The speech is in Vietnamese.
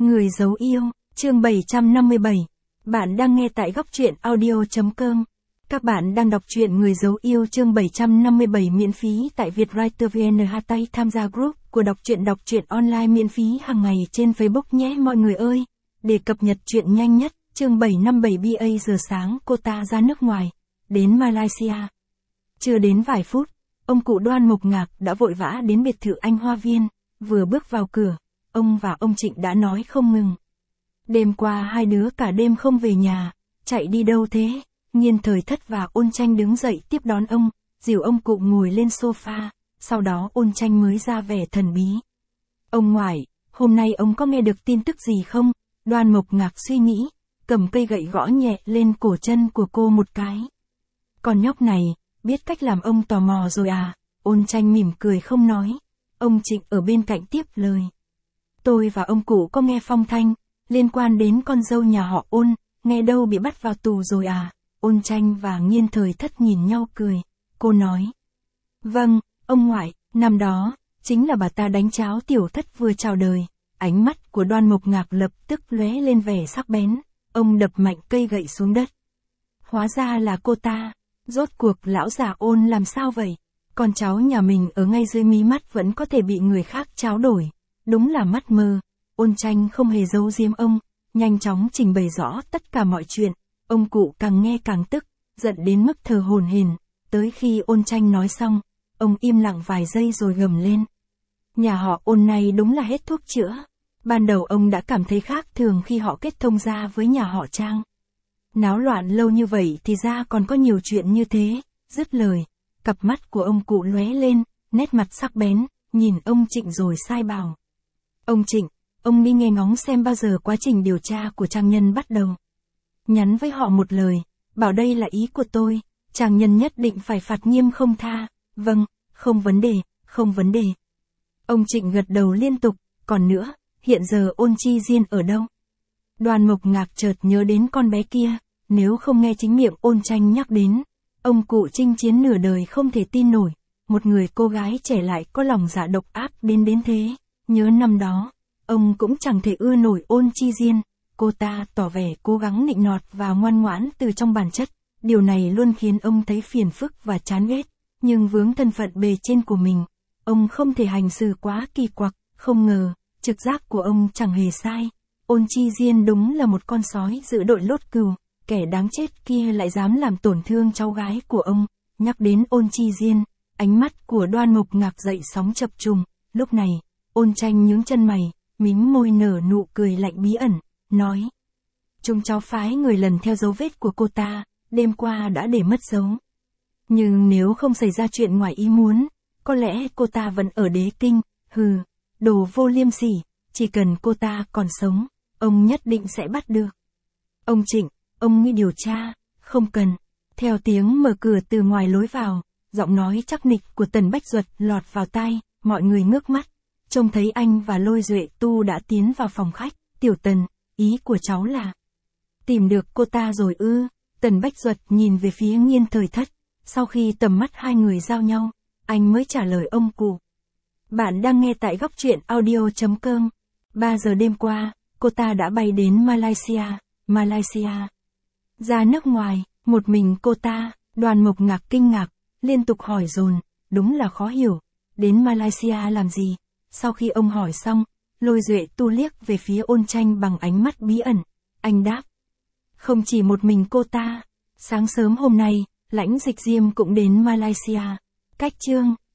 Người giấu yêu, chương 757. Bạn đang nghe tại góc truyện audio.com. Các bạn đang đọc truyện Người giấu yêu chương 757 miễn phí tại Vietwriter VN. Tay tham gia group của đọc truyện online miễn phí hàng ngày trên Facebook nhé mọi người ơi. Để cập nhật truyện nhanh nhất, chương 757 BA giờ sáng cô ta ra nước ngoài, đến Malaysia. Chưa đến vài phút, ông cụ Đoan Mộc Ngạc đã vội vã đến biệt thự Anh Hoa Viên, vừa bước vào cửa, ông và ông Trịnh đã nói không ngừng. Đêm qua hai đứa cả đêm không về nhà, chạy đi đâu thế? Nghiên Thời Thất và Ôn Tranh đứng dậy tiếp đón ông, dìu ông cụ ngồi lên sofa, sau đó Ôn Tranh mới ra vẻ thần bí. Ông ngoại, hôm nay ông có nghe được tin tức gì không? Đoan Mộc Ngạc suy nghĩ, cầm cây gậy gõ nhẹ lên cổ chân của cô một cái. Con nhóc này, biết cách làm ông tò mò rồi à? Ôn Tranh mỉm cười không nói. Ông Trịnh ở bên cạnh tiếp lời. Tôi và ông cụ có nghe phong thanh, liên quan đến con dâu nhà họ Ôn, nghe đâu bị bắt vào tù rồi à? Ôn Tranh và Nghiên Thời Thất nhìn nhau cười. Cô nói. Vâng, ông ngoại, năm đó, chính là bà ta đánh cháo Tiểu Thất vừa chào đời. Ánh mắt của Đoan Mộc Ngạc lập tức lóe lên vẻ sắc bén. Ông đập mạnh cây gậy xuống đất. Hóa ra là cô ta. Rốt cuộc lão già Ôn làm sao vậy? Con cháu nhà mình ở ngay dưới mí mắt vẫn có thể bị người khác tráo đổi. Đúng là mắt mơ. Ôn Tranh không hề giấu giếm ông, nhanh chóng trình bày rõ tất cả mọi chuyện. Ông cụ càng nghe càng tức, giận đến mức thở hổn hển. Tới khi Ôn Tranh nói xong, ông im lặng vài giây rồi gầm lên. Nhà họ Ôn này đúng là hết thuốc chữa. Ban đầu ông đã cảm thấy khác thường khi họ kết thông gia với nhà họ Trang. Náo loạn lâu như vậy thì ra còn có nhiều chuyện như thế. Dứt lời, cặp mắt của ông cụ lóe lên, nét mặt sắc bén, nhìn ông Trịnh rồi sai bảo. Ông Trịnh, ông đi nghe ngóng xem bao giờ quá trình điều tra của Trang Nhân bắt đầu. Nhắn với họ một lời, bảo đây là ý của tôi, Trang Nhân nhất định phải phạt nghiêm không tha. Vâng, không vấn đề, không vấn đề. Ông Trịnh gật đầu liên tục, còn nữa, hiện giờ Ôn Chi Diên ở đâu? Đoan Mộc Ngạc chợt nhớ đến con bé kia, nếu không nghe chính miệng Ôn Tranh nhắc đến, ông cụ chinh chiến nửa đời không thể tin nổi, một người cô gái trẻ lại có lòng dạ độc ác đến thế. Nhớ năm đó, ông cũng chẳng thể ưa nổi Ôn Chi Diên, cô ta tỏ vẻ cố gắng nịnh nọt và ngoan ngoãn từ trong bản chất, điều này luôn khiến ông thấy phiền phức và chán ghét, nhưng vướng thân phận bề trên của mình, ông không thể hành xử quá kỳ quặc, không ngờ, trực giác của ông chẳng hề sai. Ôn Chi Diên đúng là một con sói giữ đội lốt cừu, kẻ đáng chết kia lại dám làm tổn thương cháu gái của ông. Nhắc đến Ôn Chi Diên, ánh mắt của Đoan Mộc Ngạc dậy sóng chập trùng, lúc này, Ôn Tranh nhướng chân mày, mím môi nở nụ cười lạnh bí ẩn, nói. Chúng cháu phái người lần theo dấu vết của cô ta, đêm qua đã để mất dấu. Nhưng nếu không xảy ra chuyện ngoài ý muốn, có lẽ cô ta vẫn ở Đế Kinh, hừ, đồ vô liêm sỉ, chỉ cần cô ta còn sống, ông nhất định sẽ bắt được. Ông Trịnh, ông nghĩ điều tra, không cần. Theo tiếng mở cửa từ ngoài lối vào, giọng nói chắc nịch của Tần Bách Duật lọt vào tai, mọi người ngước mắt, trông thấy anh và Lôi Duệ Tu đã tiến vào phòng khách. Tiểu Tần, ý của cháu là tìm được cô ta rồi ư? Tần Bách Duật nhìn về phía Nghiên Thời Thất, sau khi tầm mắt hai người giao nhau, anh mới trả lời ông cụ. Bạn đang nghe tại góc truyện audio.com. 3 giờ đêm qua, cô ta đã bay đến Malaysia. Ra nước ngoài, một mình cô ta, Đoan Mộc Ngạc kinh ngạc, liên tục hỏi dồn, đúng là khó hiểu, đến Malaysia làm gì? Sau khi ông hỏi xong, Lôi Duệ Tu liếc về phía Ôn Tranh bằng ánh mắt bí ẩn, anh đáp. Không chỉ một mình cô ta, sáng sớm hôm nay, Lãnh Dịch Diêm cũng đến Malaysia. Cách chương